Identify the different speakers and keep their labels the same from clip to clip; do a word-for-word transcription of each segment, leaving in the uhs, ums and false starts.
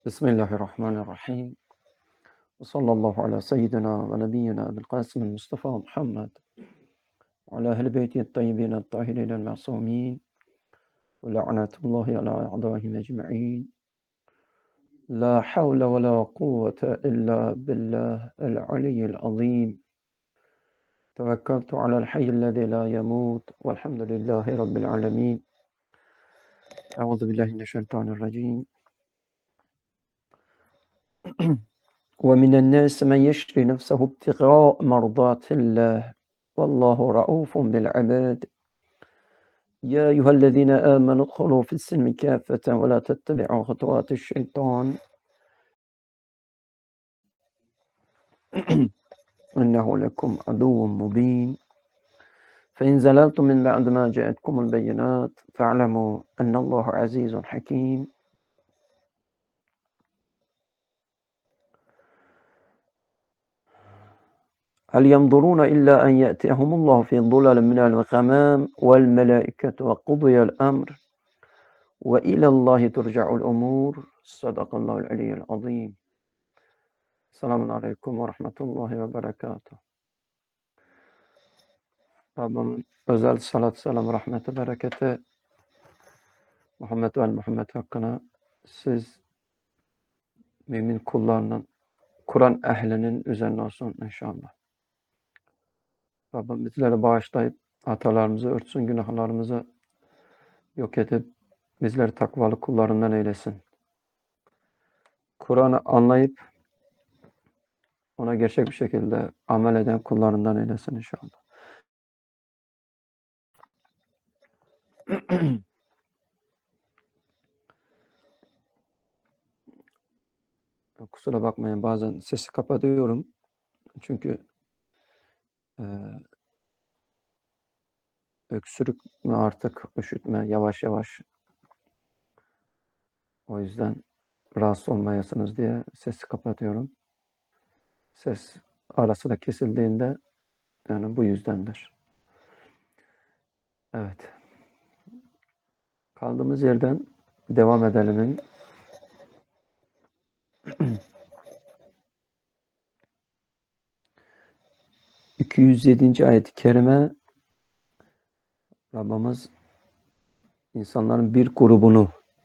Speaker 1: Bismillahirrahmanirrahim. Ve sallallahu ala seyyidina ve nebiyyina Ebil Kasım Mustafa Muhammed ve ala ehl-i beyti tayyibin et-tahirin el-ma'sumin ve la'natullahi ala a'daihim ecma'in. La havle ve la kuvvete illa billah el-aliyyil azim. Tevekkaltu alel hayyillezî la yemut velhamdülillahi rabbil alemin. Euzu billahi mineşşeytanirracim. ومن الناس من يشري نفسه ابتغاء مرضات الله والله رؤوف بالعباد يا أيها الذين آمنوا ادخلوا في السلم كافة ولا تتبعوا خطوات الشيطان إنه لكم عدو مبين فإن زللتم من بعد ما جاءتكم البينات فاعلموا أن الله عزيز حكيم هل ينظرون إلا أن يأتيهم الله في ظلل من الغمام والملائكة وقضي الأمر وإلى الله ترجع الأمور صدق الله العلي العظيم. Selamun Aleyküm ve Rahmetullahi ve Berekatuhu. Rabbimin özel salat, selam, rahmeti, bereketi Muhammed ve Muhammed hakkına siz mümin kullarının, Kur'an ehlinin üzerine olsun inşallah. Rabbim bizleri bağışlayıp hatalarımızı örtsün, günahlarımızı yok edip bizleri takvalı kullarından eylesin. Kur'an'ı anlayıp ona gerçek bir şekilde amel eden kullarından eylesin inşallah. Kusura bakmayın, bazen sesi kapatıyorum. Çünkü e, öksürük mü artık, üşütme yavaş yavaş. O yüzden rahatsız olmayasınız diye sesi kapatıyorum. Ses arası da kesildiğinde yani bu yüzdendir. Evet. Kaldığımız yerden devam edelim. iki yüz yedinci ayet-i kerime Rabbimiz insanların bir grubunu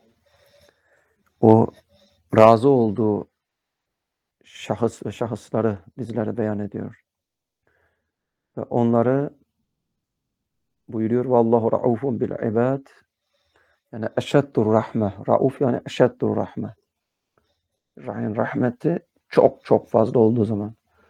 Speaker 1: o razı olduğu şahıs ve şahısları bizlere beyan ediyor. Ve onları buyuruyor. Vallahu raufun bil ibad. Yani eşeddur rahme. Rauf yani eşeddur rahme. Yani rahmeti çok çok fazla olduğu zaman.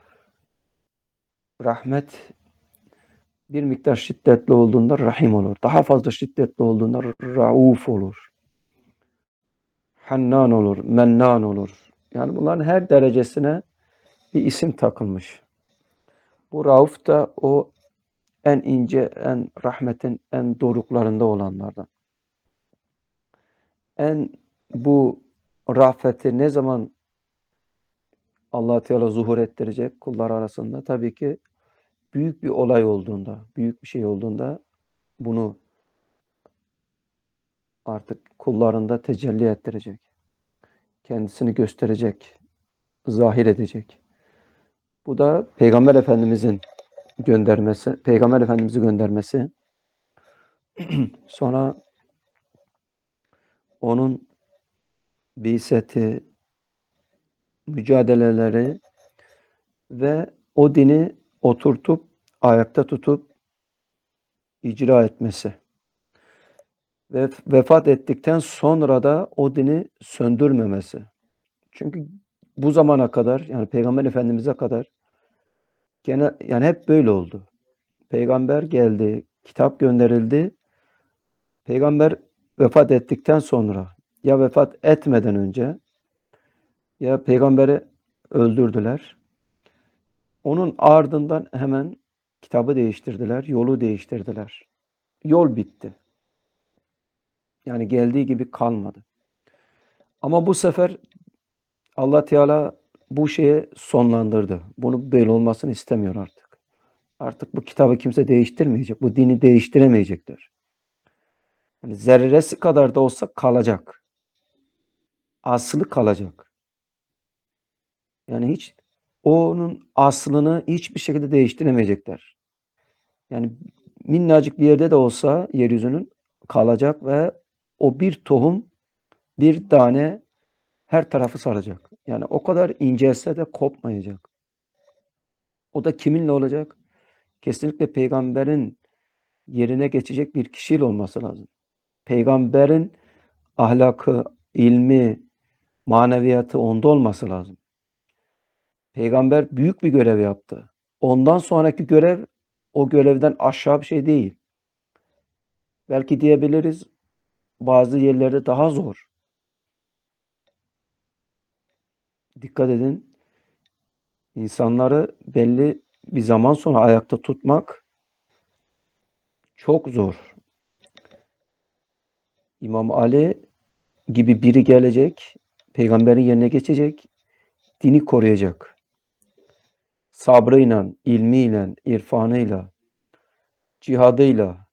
Speaker 1: Rahmet bir miktar şiddetli olduğunda rahim olur. Daha fazla şiddetli olduğunda rauf olur. Hannan olur, mennan olur. Yani bunların her derecesine bir isim takılmış. Bu rauf da o en ince, en rahmetin en doruklarında olanlardan. En bu rafeti ne zaman Allah Teala zuhur ettirecek kullar arasında? Tabii ki büyük bir olay olduğunda, büyük bir şey olduğunda bunu artık kullarında tecelli ettirecek. Kendisini gösterecek, zahir edecek. Bu da Peygamber Efendimizin göndermesi, Peygamber Efendimiz'i göndermesi. Sonra onun bi'seti, mücadeleleri ve o dini oturtup, ayakta tutup icra etmesi. Ve vefat ettikten sonra da o dini söndürmemesi. Çünkü bu zamana kadar, yani Peygamber Efendimiz'e kadar gene yani hep böyle oldu. Peygamber geldi, kitap gönderildi. Peygamber vefat ettikten sonra ya vefat etmeden önce ya peygamberi öldürdüler. Onun ardından hemen kitabı değiştirdiler, yolu değiştirdiler. Yol bitti. Yani geldiği gibi kalmadı. Ama bu sefer Allah Teala bu şeye sonlandırdı. Bunu böyle olmasını istemiyor artık. Artık bu kitabı kimse değiştirmeyecek. Bu dini değiştiremeyecekler. Yani zerresi kadar da olsa kalacak. aslı kalacak. Yani hiç onun aslını hiçbir şekilde değiştiremeyecekler. Yani minnacık bir yerde de olsa yeryüzünün kalacak ve o bir tohum, bir tane her tarafı saracak. Yani o kadar incelse de kopmayacak. O da kiminle olacak? Kesinlikle peygamberin yerine geçecek bir kişiyle olması lazım. Peygamberin ahlakı, ilmi, maneviyatı onda olması lazım. Peygamber büyük bir görev yaptı. Ondan sonraki görev o görevden aşağı bir şey değil. Belki diyebiliriz bazı yerlerde daha zor. Dikkat edin. İnsanları belli bir zaman sonra ayakta tutmak çok zor. İmam Ali gibi biri gelecek, peygamberin yerine geçecek, dini koruyacak. Sabrıyla, ilmiyle, irfanıyla, cihadıyla,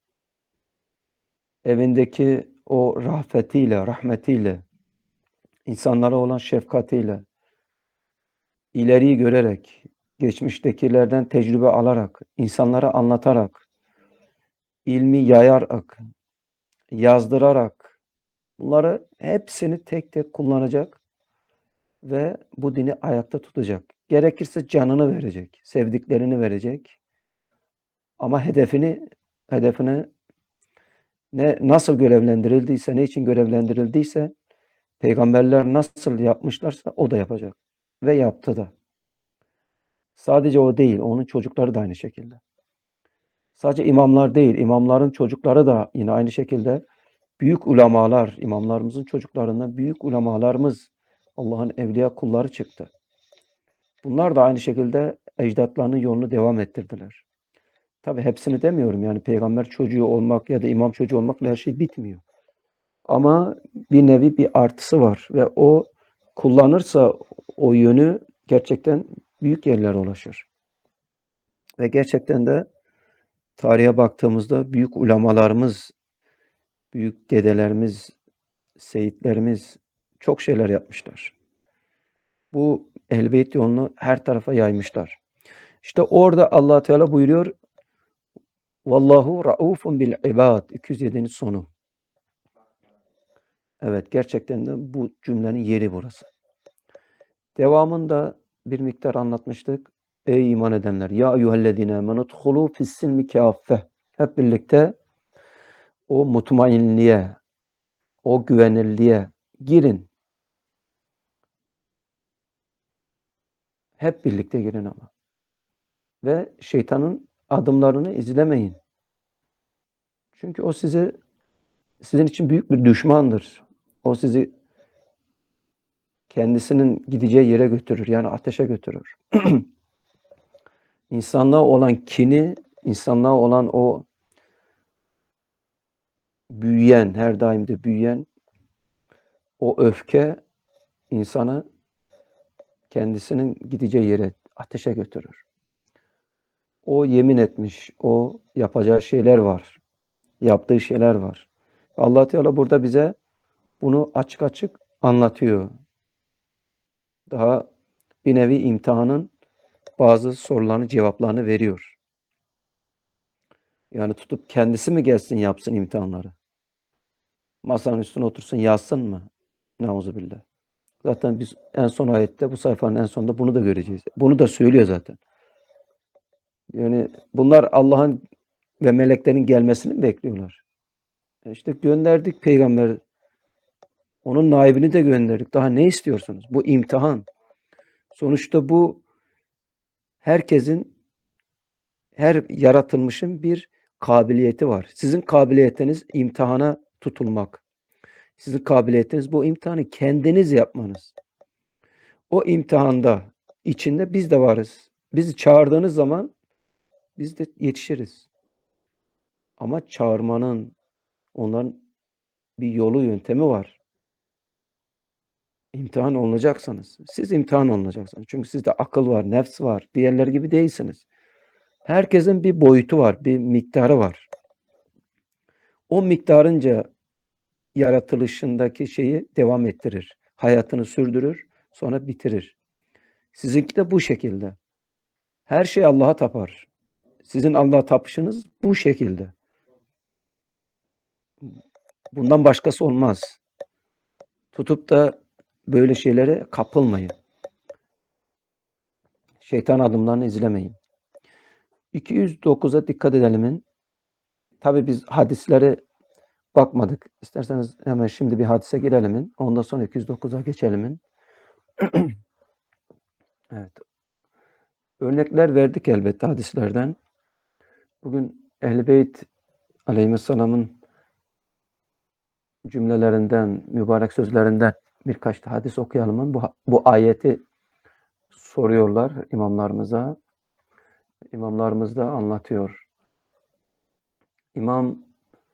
Speaker 1: evindeki o rahmetiyle, rahmetiyle, insanlara olan şefkatiyle, ileriyi görerek, geçmiştekilerden tecrübe alarak, insanlara anlatarak, ilmi yayarak, yazdırarak, bunları hepsini tek tek kullanacak ve bu dini ayakta tutacak. Gerekirse canını verecek, sevdiklerini verecek. Ama hedefini, hedefine ne nasıl görevlendirildiyse, ne için görevlendirildiyse, peygamberler nasıl yapmışlarsa o da yapacak. Ve yaptı da. Sadece o değil, onun çocukları da aynı şekilde. Sadece imamlar değil, imamların çocukları da yine aynı şekilde büyük ulemalar, imamlarımızın çocuklarından büyük ulemalarımız, Allah'ın evliya kulları çıktı. Bunlar da aynı şekilde ecdatlarının yolunu devam ettirdiler. Tabii hepsini demiyorum, yani peygamber çocuğu olmak ya da imam çocuğu olmakla her şey bitmiyor. Ama bir nevi bir artısı var ve o kullanırsa o yönü gerçekten büyük yerlere ulaşır. Ve gerçekten de tarihe baktığımızda büyük ulemalarımız, büyük dedelerimiz, seyitlerimiz çok şeyler yapmışlar. Bu Ehl-i Beyt yolunu her tarafa yaymışlar. İşte orada Allah Teala buyuruyor: Vallahu raufun bil ibad. iki yüz yedinin sonu. Evet, gerçekten de bu cümlenin yeri burası. Devamında bir miktar anlatmıştık. Ey iman edenler! Ya eyyühellezine amenudhulu fissilmi kâffe. Hep birlikte o mutmainliğe, o güvenilirliğe girin. Hep birlikte girin ama. Ve şeytanın adımlarını izlemeyin. Çünkü o sizi sizin için büyük bir düşmandır. O sizi kendisinin gideceği yere götürür. Yani ateşe götürür. İnsanlığa olan kini, insanlığa olan o büyüyen, her daim de büyüyen o öfke insanı kendisinin gideceği yere, ateşe götürür. O yemin etmiş, o yapacağı şeyler var. Yaptığı şeyler var. Allah Teala burada bize bunu açık açık anlatıyor. Daha bir nevi imtihanın bazı sorularını, cevaplarını veriyor. Yani tutup kendisi mi gelsin yapsın imtihanları? Masanın üstüne otursun yazsın mı? Nauzubillah. Zaten biz en son ayette, bu sayfanın en sonunda bunu da göreceğiz. Bunu da söylüyor zaten. Yani bunlar Allah'ın ve meleklerin gelmesini mi bekliyorlar? E işte gönderdik peygamber. Onun naibini de gönderdik. Daha ne istiyorsunuz? Bu imtihan. Sonuçta bu herkesin, her yaratılmışın bir kabiliyeti var. Sizin kabiliyetiniz imtihana tutulmak. Sizin kabiliyetiniz bu imtihanı kendiniz yapmanız. O imtihanda içinde biz de varız. Bizi çağırdığınız zaman biz de yetişiriz. Ama çağırmanın, onların bir yolu, yöntemi var. İmtihan olunacaksınız. Siz imtihan olunacaksınız. Çünkü sizde akıl var, nefs var. Diğerleri gibi değilsiniz. Herkesin bir boyutu var, bir miktarı var. O miktarınca yaratılışındaki şeyi devam ettirir. hayatını sürdürür, sonra bitirir. Sizinki de bu şekilde. Her şey Allah'a tapar. Sizin Allah'a tapışınız bu şekilde. Bundan başkası olmaz. Tutup da böyle şeylere kapılmayın. Şeytan adımlarını izlemeyin. iki yüz dokuza dikkat edelim. Tabii biz hadislere bakmadık. İsterseniz hemen şimdi bir hadise girelim. Ondan sonra iki yüz dokuza geçelim. Evet. Örnekler verdik elbette hadislerden. Bugün Ehl-i Beyt Aleyhisselam'ın cümlelerinden, mübarek sözlerinden birkaç da hadis okuyalım. Bu, bu ayeti soruyorlar imamlarımıza. İmamlarımız da anlatıyor. İmam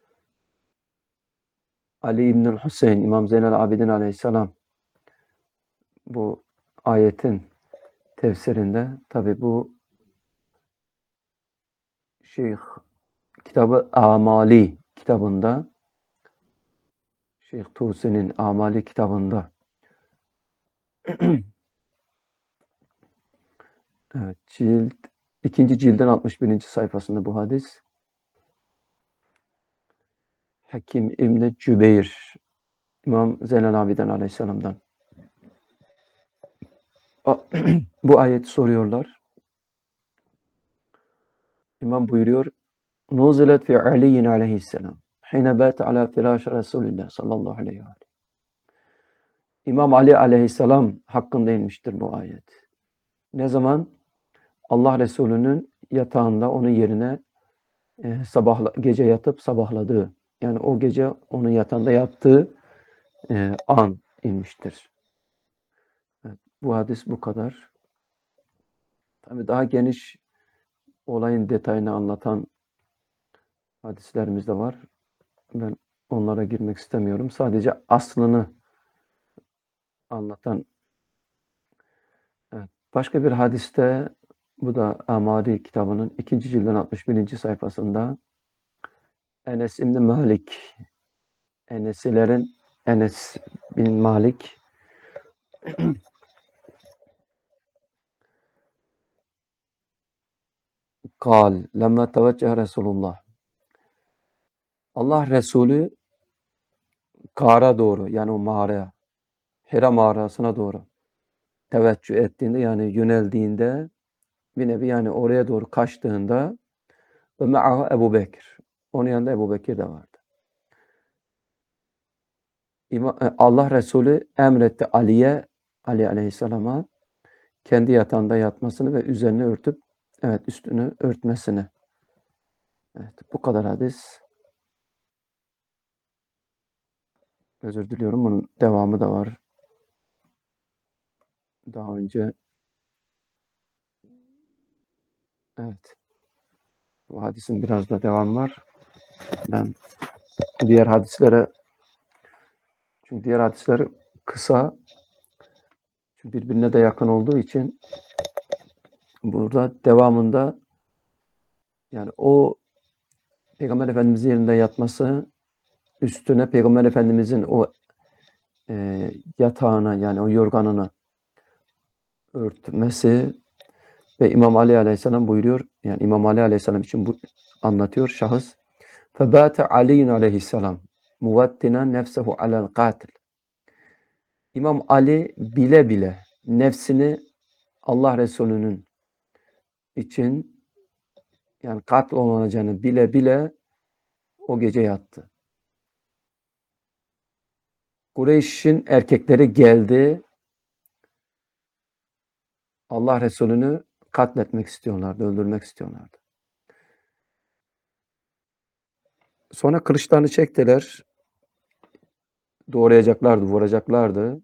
Speaker 1: Ali İbnül Hüseyin, İmam Zeynel Abidin Aleyhisselam bu ayetin tefsirinde, tabi bu Şeyh kitabı Amali kitabında, Şeyh Tusi'nin Amali kitabında evet, cilt ikinci cildin altmış birinci sayfasında bu hadis. Hakim İbn Cübeyr, İmam Zeynel Abidin Aleyhisselam'dan. Bu ayeti soruyorlar. İmam buyuruyor: Nuzilet fi Aliyin aleyhisselam. Hine bâte ala firâşi Resulillah sallallahu aleyhi ve sellem. İmam Ali aleyhisselam hakkında inmiştir bu ayet. Ne zaman? Allah Resulü'nün yatağında onun yerine e, sabah gece yatıp sabahladığı, yani o gece onun yatağında yattığı e, an inmiştir. Evet, bu hadis bu kadar. Tabii daha geniş olayın detayını anlatan hadislerimiz de var. Ben onlara girmek istemiyorum. Sadece aslını anlatan. Evet. Başka bir hadiste, bu da Amali kitabının ikinci cildin altmış birinci sayfasında, Enes İbn Malik, Enesilerin Enes bin Malik kal lemma tevecceh Resulullah. Allah Resulü Kâr'a doğru, yani o mağaraya, Hira mağarasına doğru teveccüh ettiğinde, yani yöneldiğinde, bir nevi yani oraya doğru kaçtığında, ve me'ahu Ebu Bekir. Onun yanında Ebu Bekir de vardı. Allah Resulü emretti Ali'ye, Ali Aleyhisselam'a kendi yatağında yatmasını ve üzerini örtüp, evet, üstünü örtmesini. Evet, bu kadar hadis. Özür diliyorum. Bunun devamı da var. Daha önce evet. Bu hadisin biraz da devamı var. Ben diğer hadislere, çünkü diğer hadisler kısa, çünkü birbirine de yakın olduğu için burada devamında, yani o Peygamber Efendimiz'in yerinde yatması, üstüne Peygamber Efendimiz'in o e, yatağına, yani o yorganını örtmesi ve İmam Ali Aleyhisselam buyuruyor, yani İmam Ali Aleyhisselam için bu anlatıyor şahıs. فَبَاتَ عَلِيٌّ Aleyhisselam muvattinan nefsehu alel katil. İmam Ali bile bile nefsini Allah Resulü'nün için, yani katil olacağını bile bile o gece yattı. Kureyş'in erkekleri geldi, Allah Resulü'nü katletmek istiyorlardı, öldürmek istiyorlardı. Sonra kılıçlarını çektiler, doğrayacaklardı, vuracaklardı.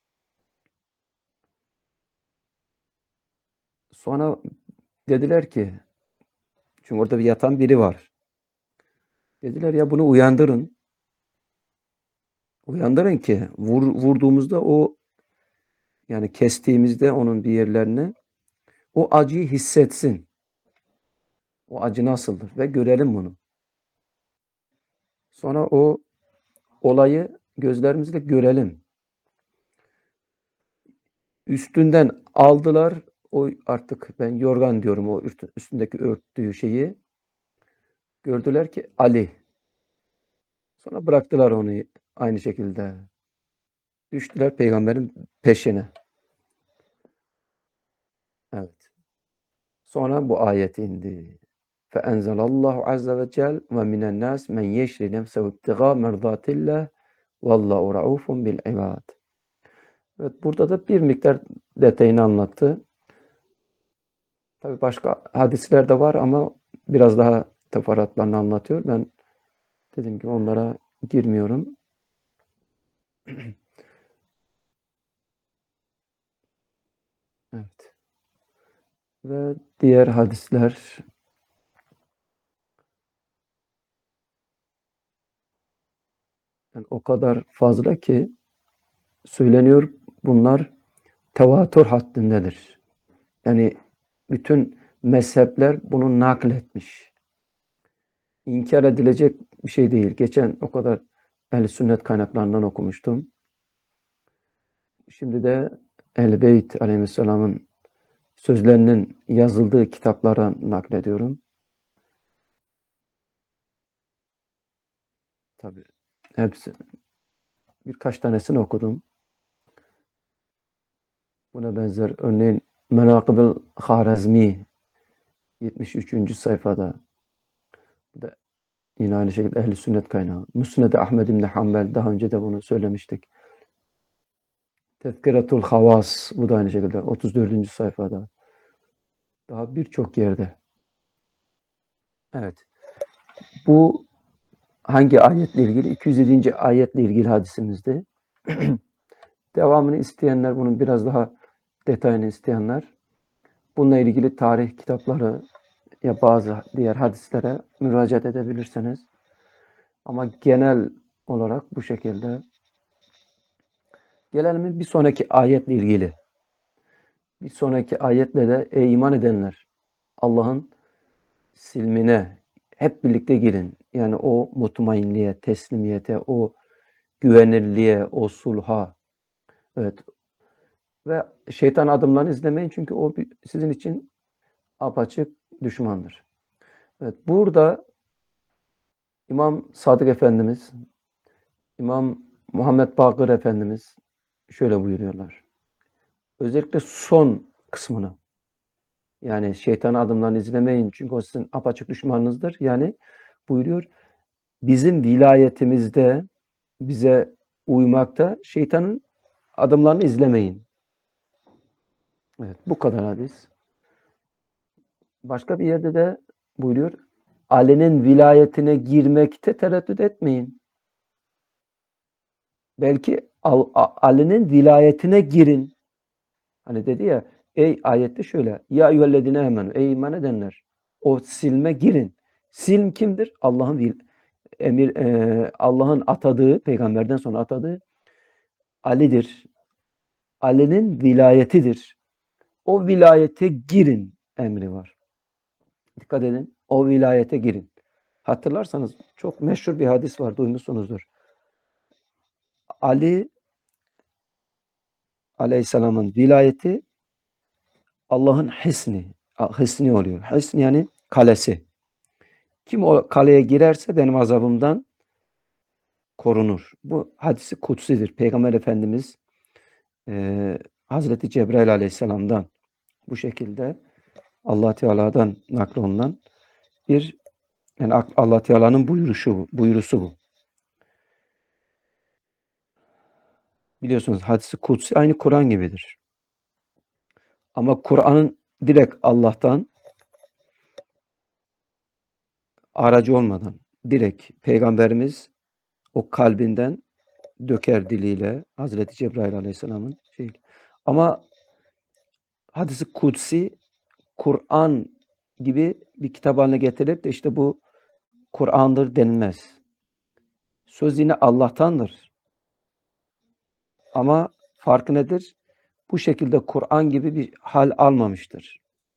Speaker 1: Sonra dediler ki, çünkü orada bir yatan biri var. Dediler ya bunu uyandırın. Uyandırın ki vur, vurduğumuzda o, yani kestiğimizde onun bir yerlerini, o acıyı hissetsin. O acı nasıldır ve görelim bunu. Sonra o olayı gözlerimizle görelim. Üstünden aldılar. O artık ben yorgan diyorum o üstündeki örttüğü şeyi. Gördüler ki Ali. Sonra bıraktılar onu aynı şekilde. Düştüler peygamberin peşine. Evet. Sonra bu ayet indi. فَاَنْزَلَ اللّٰهُ عَزَّ وَجَلْ وَمِنَ النَّاسِ مَنْ يَشْرِ نَفْسَهُ ابْتِغَاءَ مَرْضَاتِ اللّٰهِ وَاللّٰهُ رَءُوفٌ بِالْعِبَادِ. Evet, burada da bir miktar detayını anlattı. Tabii başka hadisler de var ama biraz daha teferruatlarını anlatıyor. Ben dediğim gibi onlara girmiyorum. Evet. Ve diğer hadisler yani o kadar fazla ki söyleniyor bunlar tevatür haddindedir. Yani bütün mezhepler bunu nakletmiş. İnkar edilecek bir şey değil. Geçen o kadar Ehl-i Sünnet kaynaklarından okumuştum. Şimdi de Ehl-i Beyt Aleyhisselam'ın sözlerinin yazıldığı kitaplara naklediyorum. Tabii hepsi birkaç tanesini okudum. Buna benzer örneğin Menakıb-ı Harazmi yetmiş üçüncü sayfada. Bu da yine aynı şekilde Ehl-i Sünnet kaynağı. Müsned-i Ahmed İbni Hanbel, daha önce de bunu söylemiştik. Tezkiretul Havas, bu da aynı şekilde otuz dördüncü sayfada. Daha birçok yerde. Evet. Bu hangi ayetle ilgili? iki yüz yedinci ayetle ilgili hadisimizde. Devamını isteyenler, bunun biraz daha detayını isteyenler, bununla ilgili tarih kitapları ya bazı diğer hadislere müracaat edebilirsiniz. Ama genel olarak bu şekilde. Gelelim bir sonraki ayetle ilgili. Bir sonraki ayetle de ey iman edenler, Allah'ın silmine hep birlikte girin. Yani o mutmainliğe, teslimiyete, o güvenirliğe, o sulha. Evet. Ve şeytan adımlarını izlemeyin çünkü o sizin için apaçık düşmandır. Evet. Burada İmam Sadık Efendimiz, İmam Muhammed Bakır Efendimiz şöyle buyuruyorlar. Özellikle son kısmını, yani şeytan adımlarını izlemeyin çünkü o sizin apaçık düşmanınızdır. Yani buyuruyor, bizim vilayetimizde bize uymakta şeytanın adımlarını izlemeyin. Evet, bu kadar hadis. Başka bir yerde de buyuruyor, Ali'nin vilayetine girmekte tereddüt etmeyin. Belki Ali'nin vilayetine girin. Hani dedi ya, ey ayette şöyle, ya eyyühellezine amenu, ey iman edenler, o silme girin. Silm kimdir? Allah'ın emir, e, Allah'ın atadığı, peygamberden sonra atadığı Ali'dir. Ali'nin vilayetidir. O vilayete girin emri var. Dikkat edin, o vilayete girin. Hatırlarsanız çok meşhur bir hadis var, duymuşsunuzdur. Ali Aleyhisselam'ın vilayeti Allah'ın hisni, hisni oluyor. Hisn yani kalesi. Kim o kaleye girerse benim azabımdan korunur. Bu hadisi kutsidir. Peygamber Efendimiz e, Hazreti Cebrail Aleyhisselam'dan bu şekilde Allah Teala'dan naklolunan bir, yani Allah Teala'nın buyuruşu bu, buyurusu bu. Biliyorsunuz hadisi kutsi aynı Kur'an gibidir. Ama Kur'an'ın direkt Allah'tan aracı olmadan direkt Peygamberimiz o kalbinden döker diliyle Hazreti Cebrail Aleyhisselam'ın şey. Ama hadisi kutsi Kur'an gibi bir kitap haline getirilip de işte bu Kur'an'dır denilmez. Söz yine Allah'tandır. Ama farkı nedir? Bu şekilde Kur'an gibi bir hal almamıştır.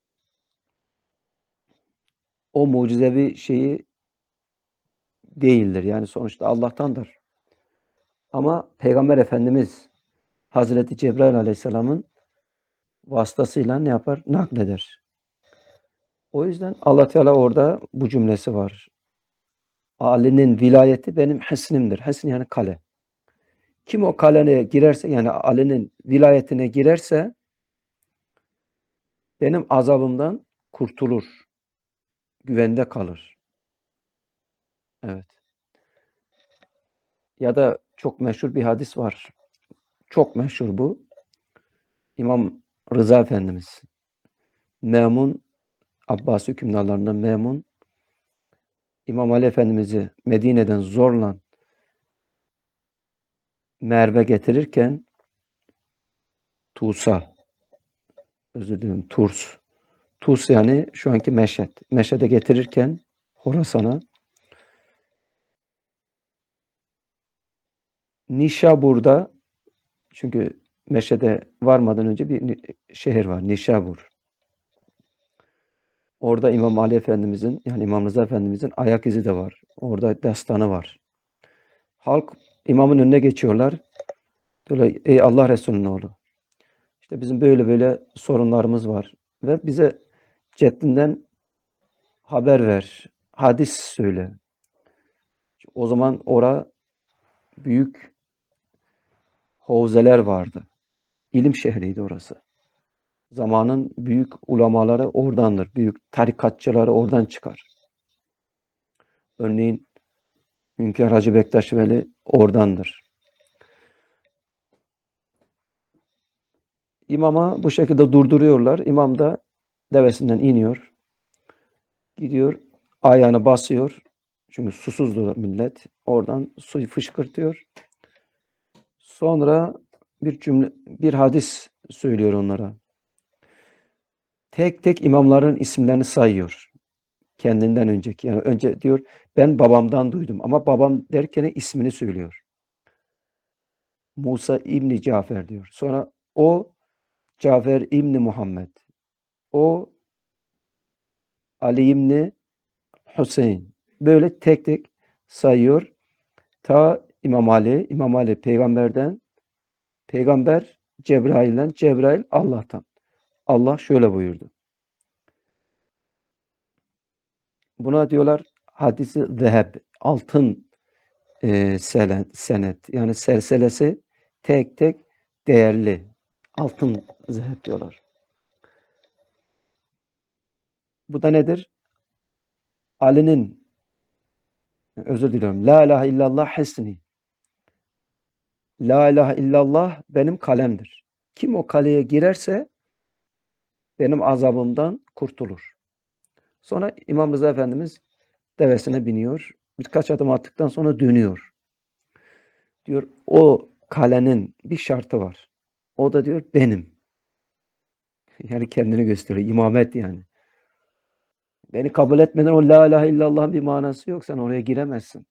Speaker 1: O mucizevi şeyi değildir. Yani sonuçta Allah'tandır. Ama Peygamber Efendimiz Hazreti Cebrail Aleyhisselam'ın vasıtasıyla ne yapar? Nakleder. O yüzden Allah Teala orada bu cümlesi var. Ali'nin vilayeti benim hisnimdir. Hisn yani kale. Kim o kaleye girerse yani Ali'nin vilayetine girerse benim azabımdan kurtulur. Güvende kalır. Evet. Ya da çok meşhur bir hadis var. Çok meşhur bu. İmam Rıza Efendimiz. Memun, Abbasi hükümdarlarından Memun, İmam Ali Efendimiz'i Medine'den zorla Merve getirirken Tusa, özür dilerim Turs. Tus yani şu anki Meşhed. Meşhed'e getirirken Horasan'a Nişabur'da çünkü Meşhed'e varmadan önce bir şehir var. Nişabur. Orada İmam Ali Efendimiz'in yani İmam Rıza Efendimiz'in ayak izi de var. Orada destanı var. Halk imamın önüne geçiyorlar. Diyorlar ey Allah Resulü'nün oğlu. İşte bizim böyle böyle sorunlarımız var. Ve bize ceddinden haber ver. Hadis söyle. O zaman ora büyük havzeler vardı. İlim şehriydi orası. Zamanın büyük ulamaları oradandır. Büyük tarikatçıları oradan çıkar. Örneğin Hünkâr Hacı Bektaş Veli oradandır. İmama bu şekilde durduruyorlar. İmam da devesinden iniyor. Gidiyor, ayağını basıyor. Çünkü susuzdu millet. Oradan suyu fışkırtıyor. Sonra bir cümle, bir hadis söylüyor onlara. Tek tek imamların isimlerini sayıyor. Kendinden önceki. Yani önce diyor ben babamdan duydum. Ama babam derken ismini söylüyor. Musa İbni Cafer diyor. Sonra o Cafer İbni Muhammed. O Ali İbni Hüseyin. Böyle tek tek sayıyor. Ta İmam Ali, İmam Ali peygamberden, peygamber Cebrail'den, Cebrail Allah'tan. Allah şöyle buyurdu. Buna diyorlar hadisi zeheb, altın e, senet, senet. Yani serselesi tek tek değerli. Altın zeheb diyorlar. Bu da nedir? Ali'nin, özür diliyorum. La ilahe illallah hisni. La ilahe illallah benim kalemdir. Kim o kaleye girerse benim azabımdan kurtulur. Sonra İmam Rıza Efendimiz devesine biniyor. Birkaç adım attıktan sonra dönüyor. Diyor o kalenin bir şartı var. O da diyor benim. Yani kendini gösteriyor. İmamet yani. Beni kabul etmeden o la ilahe illallah'ın bir manası yok. Sen oraya giremezsin.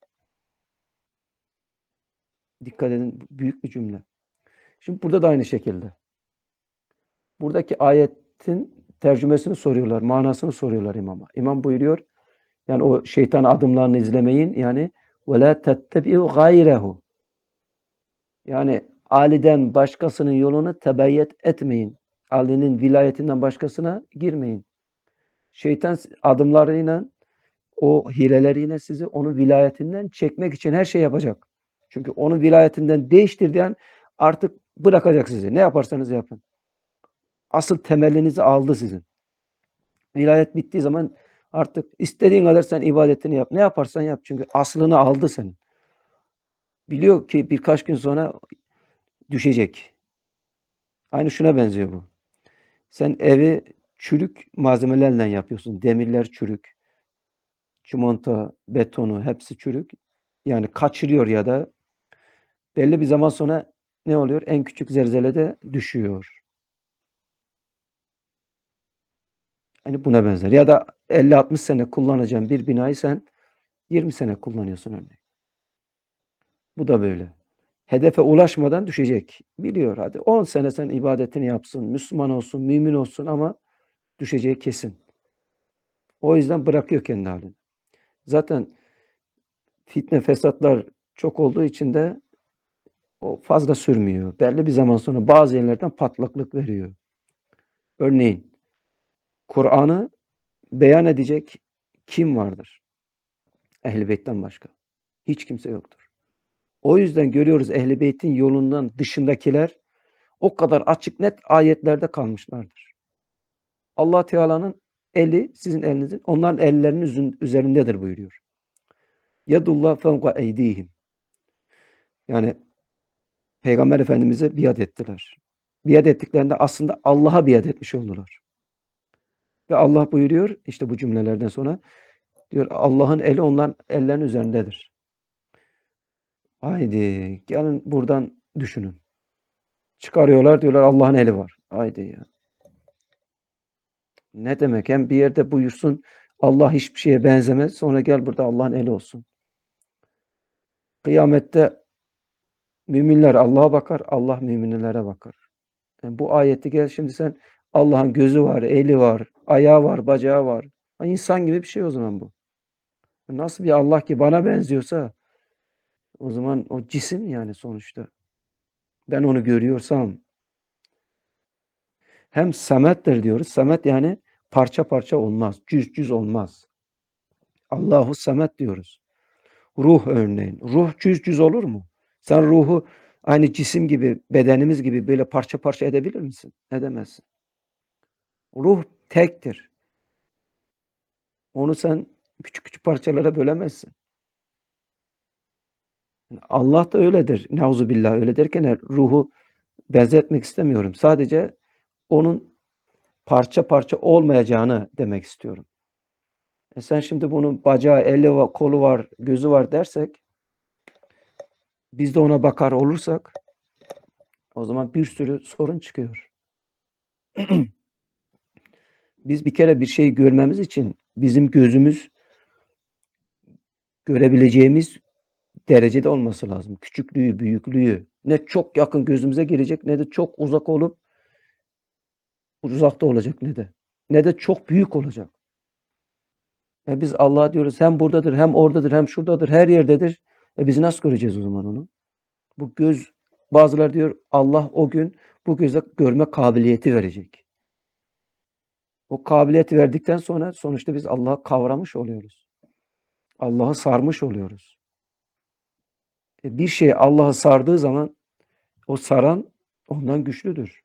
Speaker 1: Dikkat edin. Büyük bir cümle. Şimdi burada da aynı şekilde. Buradaki ayetin tercümesini soruyorlar. Manasını soruyorlar imama. İmam buyuruyor. Yani o şeytan adımlarını izlemeyin. Yani وَلَا تَتَّبِعُوا غَيْرَهُ. Yani Ali'den başkasının yolunu tebeyyet etmeyin. Ali'nin vilayetinden başkasına girmeyin. Şeytan adımlarıyla, o hileleriyle sizi onun vilayetinden çekmek için her şey yapacak. Çünkü onun vilayetinden değiştirdiğin artık bırakacak sizi. Ne yaparsanız yapın. Asıl temelinizi aldı sizin. Vilayet bittiği zaman artık istediğin kadar sen ibadetini yap. Ne yaparsan yap. Çünkü aslını aldı senin. Biliyor ki birkaç gün sonra düşecek. Aynı şuna benziyor bu. Sen evi çürük malzemelerle yapıyorsun. Demirler çürük. Çimento, betonu hepsi çürük. Yani kaçırıyor ya da belli bir zaman sonra ne oluyor? En küçük zelzelede düşüyor. Hani buna benzer. Ya da elli altmış sene kullanacağın bir binayı sen yirmi sene kullanıyorsun örneğin. Bu da böyle. Hedefe ulaşmadan düşecek. Biliyor hadi on sene sen ibadetini yapsın, Müslüman olsun, mümin olsun ama düşeceği kesin. O yüzden bırakıyor kendi halini. Zaten fitne, fesatlar çok olduğu için de o fazla sürmüyor. Belli bir zaman sonra bazı yerlerden patlaklık veriyor. Örneğin Kur'an'ı beyan edecek kim vardır? Ehl-i Beyt'ten başka. Hiç kimse yoktur. O yüzden görüyoruz Ehl-i Beyt'in yolundan dışındakiler o kadar açık net ayetlerde kalmışlardır. Allah Teala'nın eli sizin elinizin, onların ellerinin üzerindedir buyuruyor. Yedullah fevka eydihim. Yani Peygamber Efendimiz'e biat ettiler. Biat ettiklerinde aslında Allah'a biat etmiş oldular. Ve Allah buyuruyor işte bu cümlelerden sonra diyor Allah'ın eli onların ellerinin üzerindedir. Haydi gelin buradan düşünün. Çıkarıyorlar diyorlar Allah'ın eli var. Haydi ya. Ne demek? Hem bir yerde buyursun Allah hiçbir şeye benzemez. Sonra gel burada Allah'ın eli olsun. Kıyamette müminler Allah'a bakar, Allah müminlere bakar. Yani bu ayeti gel şimdi sen Allah'ın gözü var, eli var, ayağı var, bacağı var. İnsan gibi bir şey o zaman bu. Nasıl bir Allah ki bana benziyorsa o zaman o cisim yani sonuçta. Ben onu görüyorsam hem samettir diyoruz. Samet yani parça parça olmaz, cüz cüz olmaz. Allahu samet diyoruz. Ruh örneğin. Ruh cüz cüz olur mu? Sen ruhu aynı cisim gibi, bedenimiz gibi böyle parça parça edebilir misin? Edemezsin. Ruh tektir. Onu sen küçük küçük parçalara bölemezsin. Allah da öyledir. Nauzubillah öyle derken ruhu benzetmek istemiyorum. Sadece onun parça parça olmayacağını demek istiyorum. E sen şimdi bunun bacağı, eli var, kolu var, gözü var dersek biz de ona bakar olursak o zaman bir sürü sorun çıkıyor. Biz bir kere bir şeyi görmemiz için bizim gözümüz görebileceğimiz derecede olması lazım. Küçüklüğü, büyüklüğü. Ne çok yakın gözümüze girecek ne de çok uzak olup uzakta olacak ne de. Ne de çok büyük olacak. E biz Allah'a diyoruz hem buradadır, hem oradadır, hem şuradadır, her yerdedir. E biz nasıl göreceğiz o zaman onu? Bu göz, bazıları diyor Allah o gün bu göze görme kabiliyeti verecek. O kabiliyeti verdikten sonra sonuçta biz Allah'ı kavramış oluyoruz. Allah'ı sarmış oluyoruz. E bir şey Allah'ı sardığı zaman o saran ondan güçlüdür.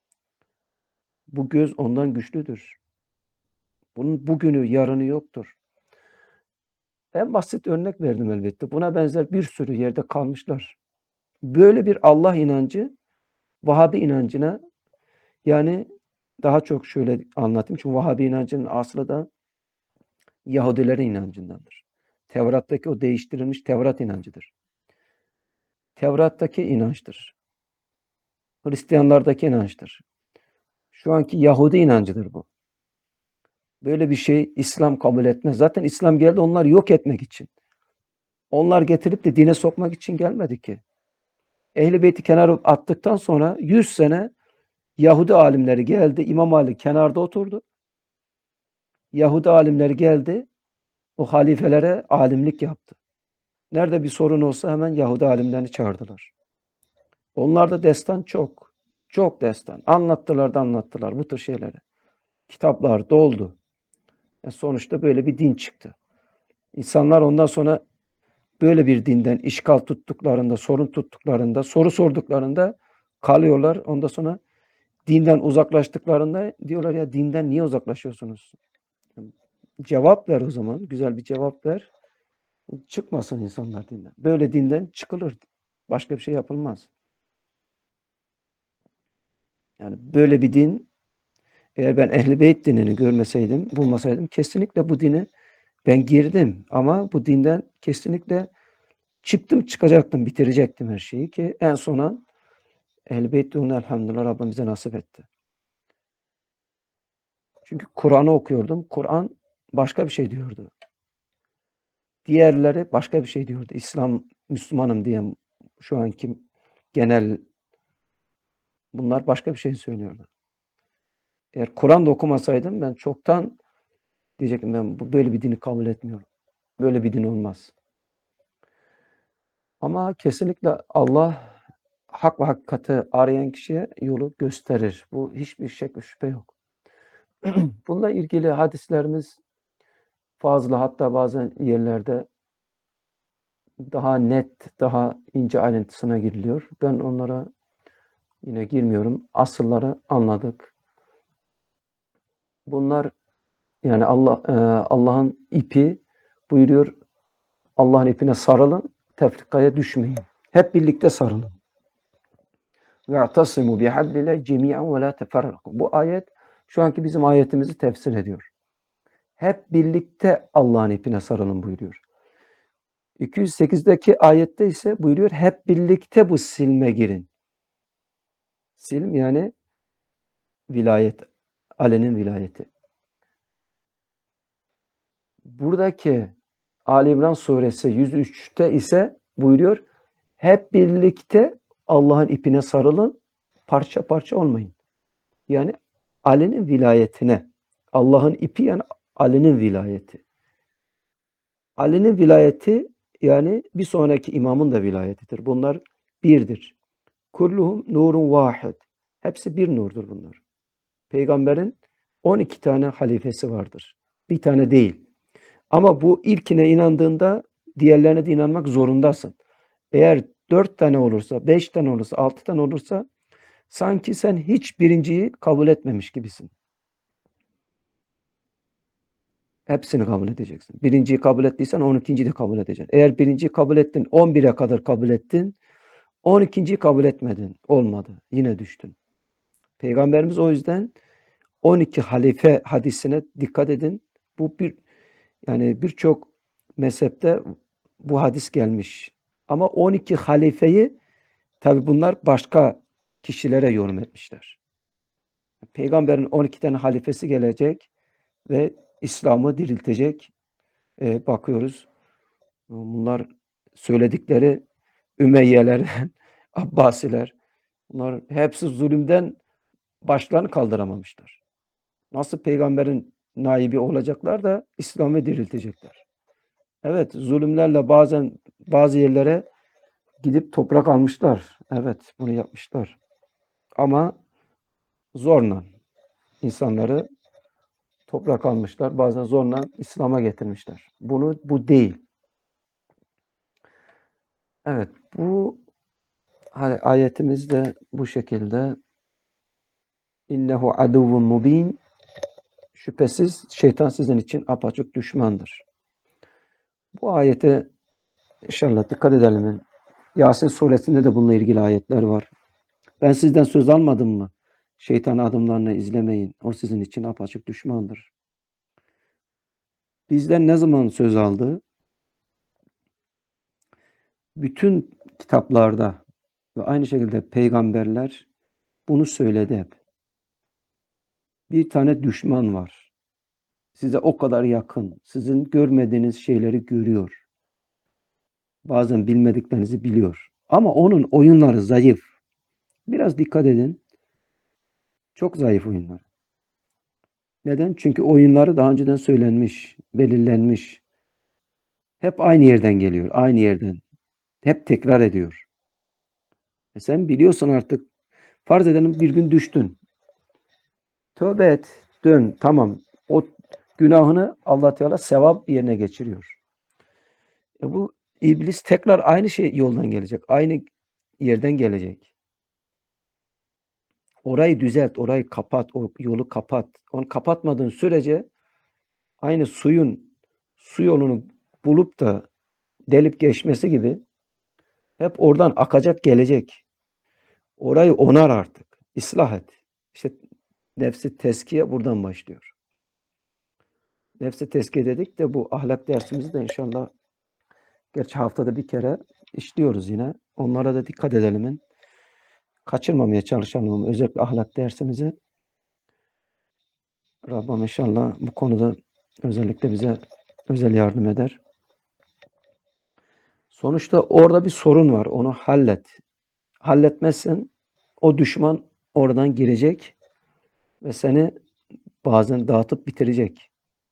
Speaker 1: Bu göz ondan güçlüdür. Bunun bugünü, yarını yoktur. En basit örnek verdim elbette. Buna benzer bir sürü yerde kalmışlar. Böyle bir Allah inancı, Vahabi inancına yani daha çok şöyle anlatayım. Çünkü Vahabi inancının aslı da Yahudilerin inancındandır. Tevrat'taki o değiştirilmiş Tevrat inancıdır. Tevrat'taki inançtır. Hristiyanlardaki inançtır. Şu anki Yahudi inancıdır bu. Böyle bir şey İslam kabul etmez. Zaten İslam geldi onları yok etmek için. Onlar getirip de dine sokmak için gelmedi ki. Ehl-i Beyt'i kenara attıktan sonra yüz sene Yahudi alimleri geldi. İmam Ali kenarda oturdu. Yahudi alimleri geldi. O halifelere alimlik yaptı. Nerede bir sorun olsa hemen Yahudi alimlerini çağırdılar. Onlarda destan çok. Çok destan. Anlattılar da anlattılar bu tür şeyleri. Kitaplar doldu. Yani sonuçta böyle bir din çıktı. İnsanlar ondan sonra böyle bir dinden işgal tuttuklarında, sorun tuttuklarında, soru sorduklarında kalıyorlar. Ondan sonra dinden uzaklaştıklarında diyorlar ya dinden niye uzaklaşıyorsunuz? Cevap ver o zaman. Güzel bir cevap ver. Çıkmasın insanlar dinden. Böyle dinden çıkılır. Başka bir şey yapılmaz. Yani böyle bir din eğer ben Ehl-i Beyt dinini görmeseydim, bulmasaydım kesinlikle bu dine ben girdim. Ama bu dinden kesinlikle çıktım çıkacaktım, bitirecektim her şeyi ki en sona Ehl-i Beyt dinini elhamdülillah Rabbim bize nasip etti. Çünkü Kur'an'ı okuyordum. Kur'an başka bir şey diyordu. Diğerleri başka bir şey diyordu. İslam, Müslümanım diyen şu anki genel bunlar başka bir şey söylüyordu. Eğer Kur'an'da okumasaydım ben çoktan diyecektim ben bu böyle bir dini kabul etmiyorum. Böyle bir din olmaz. Ama kesinlikle Allah hak ve hakikati arayan kişiye yolu gösterir. Bu hiçbir şek ve şüphe yok. Bununla ilgili hadislerimiz fazla, hatta bazen yerlerde daha net, daha ince ayrıntısına giriliyor. Ben onlara yine girmiyorum. Asılları anladık. Bunlar yani Allah e, Allah'ın ipi buyuruyor. Allah'ın ipine sarılın, tefrikaya düşmeyin. Hep birlikte sarılın. وَاَعْتَصِمُوا بِحَبْلِ اللّٰهِ جَمِيعًا وَلَا تَفَرَّقُوا. Bu ayet şu anki bizim ayetimizi tefsir ediyor. Hep birlikte Allah'ın ipine sarılın buyuruyor. iki yüz sekizdeki ayette ise buyuruyor hep birlikte bu silme girin. Silm yani vilayet, Ali'nin vilayeti. Buradaki Ali İmran suresi yüz üçte ise buyuruyor hep birlikte Allah'ın ipine sarılın, parça parça olmayın. Yani Ali'nin vilayetine. Allah'ın ipi yani Ali'nin vilayeti. Ali'nin vilayeti yani bir sonraki imamın da vilayetidir. Bunlar birdir. Kulluhum nurun vahid. Hepsi bir nurdur bunlar. Peygamberin on iki tane halifesi vardır. Bir tane değil. Ama bu ilkine inandığında diğerlerine de inanmak zorundasın. Eğer dört tane olursa, beş tane olursa, altı tane olursa sanki sen hiç birinciyi kabul etmemiş gibisin. Hepsini kabul edeceksin. Birinciyi kabul ettiysen on ikinciyi de kabul edeceksin. Eğer birinciyi kabul ettin, on bire kadar kabul ettin, on ikinciyi kabul etmedin. Olmadı. Yine düştün. Peygamberimiz o yüzden on iki halife hadisine dikkat edin. Bu bir yani birçok mezhepte bu hadis gelmiş. Ama on iki halifeyi tabi bunlar başka kişilere yorum etmişler. Peygamberin on iki tane halifesi gelecek ve İslam'ı diriltecek. Ee, bakıyoruz. Bunlar söyledikleri Ümeyyeler, Abbasiler. Bunlar hepsi zulümden başlarını kaldıramamışlar. Nasıl peygamberin naibi olacaklar da İslam'ı diriltecekler. Evet, zulümlerle bazen bazı yerlere gidip toprak almışlar. Evet, bunu yapmışlar. Ama zorla insanları toprak almışlar. Bazen zorla İslam'a getirmişler. Bunu bu değil. Evet, bu ayetimiz de bu şekilde. İnnehu aduvun mubin. Şüphesiz şeytan sizin için apaçık düşmandır. Bu ayete inşallah dikkat edelim. Yasin suresinde de bununla ilgili ayetler var. Ben sizden söz almadım mı? Şeytan adımlarını izlemeyin. O sizin için apaçık düşmandır. Bizden ne zaman söz aldı? Bütün kitaplarda ve aynı şekilde peygamberler bunu söyledi hep. Bir tane düşman var. Size o kadar yakın. Sizin görmediğiniz şeyleri görüyor. Bazen bilmediklerinizi biliyor. Ama onun oyunları zayıf. Biraz dikkat edin. Çok zayıf oyunlar. Neden? Çünkü oyunları daha önceden söylenmiş, belirlenmiş. Hep aynı yerden geliyor. Aynı yerden. Hep tekrar ediyor. E sen biliyorsun artık. Farz edelim bir gün düştün. Tövbe et. Dön. Tamam. O günahını Allah Teala sevap yerine geçiriyor. E bu iblis tekrar aynı şey yoldan gelecek. Aynı yerden gelecek. Orayı düzelt, orayı kapat, o yolu kapat. Onu kapatmadığın sürece aynı suyun su yolunu bulup da delip geçmesi gibi hep oradan akacak gelecek. Orayı onar artık. İslah et. İşte nefsi tezkiye buradan başlıyor. Nefsi tezkiye dedik de bu ahlak dersimizi de inşallah gerçi haftada bir kere işliyoruz yine. Onlara da dikkat edelim. Kaçırmamaya çalışalım. Özellikle ahlak dersimizi. Rabbim inşallah bu konuda özellikle bize özel yardım eder. Sonuçta orada bir sorun var. Onu hallet. Halletmezsen o düşman oradan girecek ve seni bazen dağıtıp bitirecek.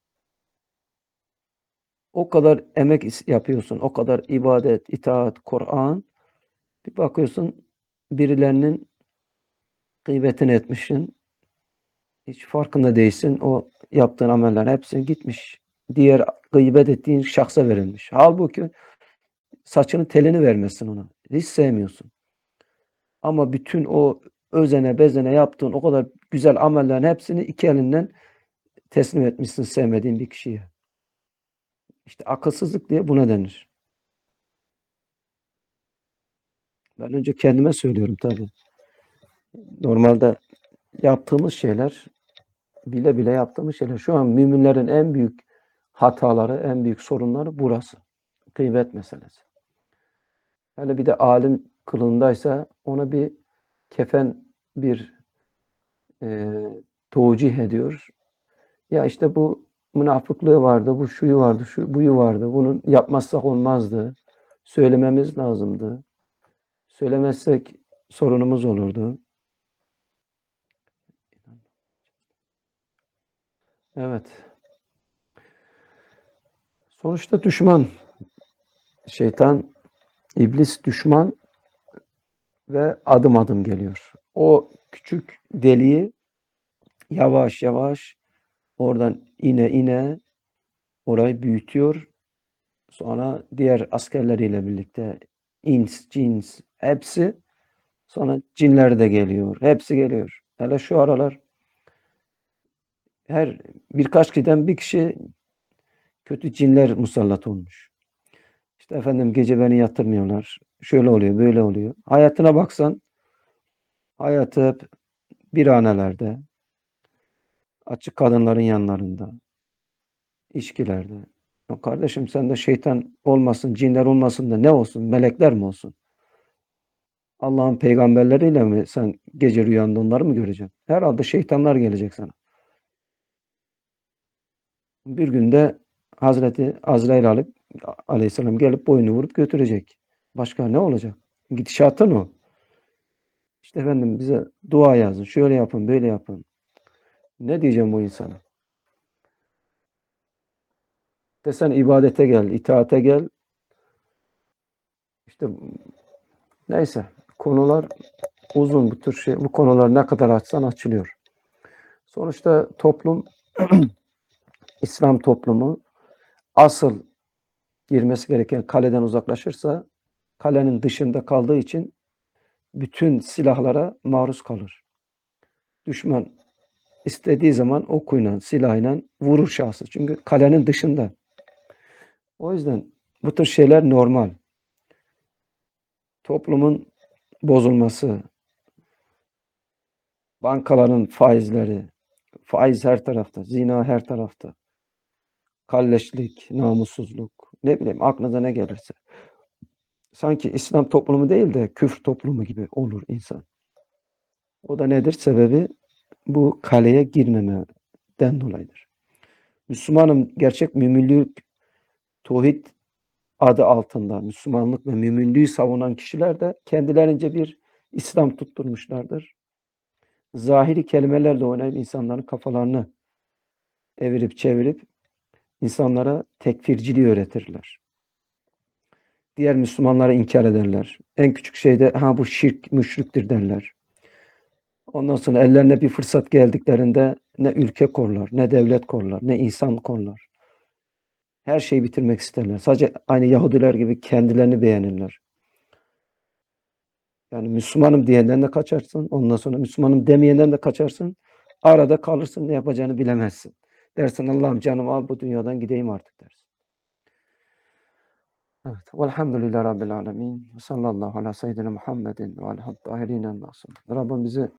Speaker 1: O kadar emek yapıyorsun, o kadar ibadet, itaat, Kur'an. Bir bakıyorsun birilerinin gıybetini etmişsin. Hiç farkında değilsin. O yaptığın ameller hepsi gitmiş. Diğer gıybet ettiğin şahsa verilmiş. Halbuki saçının telini vermesin ona. Hiç sevmiyorsun. Ama bütün o özene bezene yaptığın o kadar güzel amellerin hepsini iki elinden teslim etmişsin sevmediğin bir kişiye. İşte akılsızlık diye buna denir. Ben önce kendime söylüyorum tabii. Normalde yaptığımız şeyler, bile bile yaptığımız şeyler. Şu an müminlerin en büyük hataları, en büyük sorunları burası. Gıybet meselesi. Hele bir de alim kılığındaysa ona bir kefen, bir e, tevcih ediyor. Ya işte bu münafıklığı vardı, bu şuyu vardı, şu buyu vardı. Bunun yapmazsak olmazdı. Söylememiz lazımdı. Söylemezsek sorunumuz olurdu. Evet. Sonuçta düşman. Şeytan, iblis düşman ve adım adım geliyor. O küçük deliği yavaş yavaş oradan ine ine orayı büyütüyor. Sonra diğer askerleriyle birlikte ins, cins hepsi, sonra cinler de geliyor. Hepsi geliyor. Hele şu aralar her birkaç kişiden bir kişi kötü cinler musallat olmuş. İşte efendim gece beni yatırmıyorlar. Şöyle oluyor, böyle oluyor. Hayatına baksan hayatı hep birhanelerde, açık kadınların yanlarında, içkilerde. Ya kardeşim sen de şeytan olmasın, cinler olmasın da ne olsun? Melekler mi olsun? Allah'ın peygamberleriyle mi sen gece rüyanda onları mı göreceksin? Herhalde şeytanlar gelecek sana. Bir günde Hazreti Azrail alıp aleyhisselam gelip boynunu vurup götürecek. Başka ne olacak? Gidişatın o. İşte efendim bize dua yazın. Şöyle yapın, böyle yapın. Ne diyeceğim bu insana? Desen ibadete gel, itaate gel. İşte neyse. Konular uzun, bu tür şey. Bu konular ne kadar açsan açılıyor. Sonuçta toplum, İslam toplumu asıl girmesi gereken kaleden uzaklaşırsa kalenin dışında kaldığı için bütün silahlara maruz kalır. Düşman istediği zaman okuyla, silahıyla vurur şahsı. Çünkü kalenin dışında. O yüzden bu tür şeyler normal. Toplumun bozulması, bankaların faizleri, faiz her tarafta, zina her tarafta, kalleşlik, namussuzluk, ne bileyim aklınıza ne gelirse. Sanki İslam toplumu değil de küfür toplumu gibi olur insan. O da nedir? Sebebi bu kaleye girmemeden dolayıdır. Müslümanın gerçek müminlik, tauhid adı altında Müslümanlık ve müminliği savunan kişiler de kendilerince bir İslam tutturmuşlardır. Zahiri kelimelerle oynayıp insanların kafalarını evirip çevirip insanlara tekfirciliği öğretirler. Diğer Müslümanları inkar ederler. En küçük şeyde ha bu şirk, müşriktir derler. Ondan sonra ellerine bir fırsat geldiklerinde ne ülke korlar, ne devlet korlar, ne insan korlar. Her şeyi bitirmek isterler. Sadece aynı Yahudiler gibi kendilerini beğenirler. Yani Müslümanım diyenden de kaçarsın. Ondan sonra Müslümanım demeyenden de kaçarsın. Arada kalırsın, ne yapacağını bilemezsin. Dersin Allah'ım canımı al bu dünyadan gideyim artık dersin. Evet. Velhamdülillahi Rabbil alemin. Sallallahu ala seyyidina Muhammedin ve aleyhi tahirin el masum. Rabbim bizi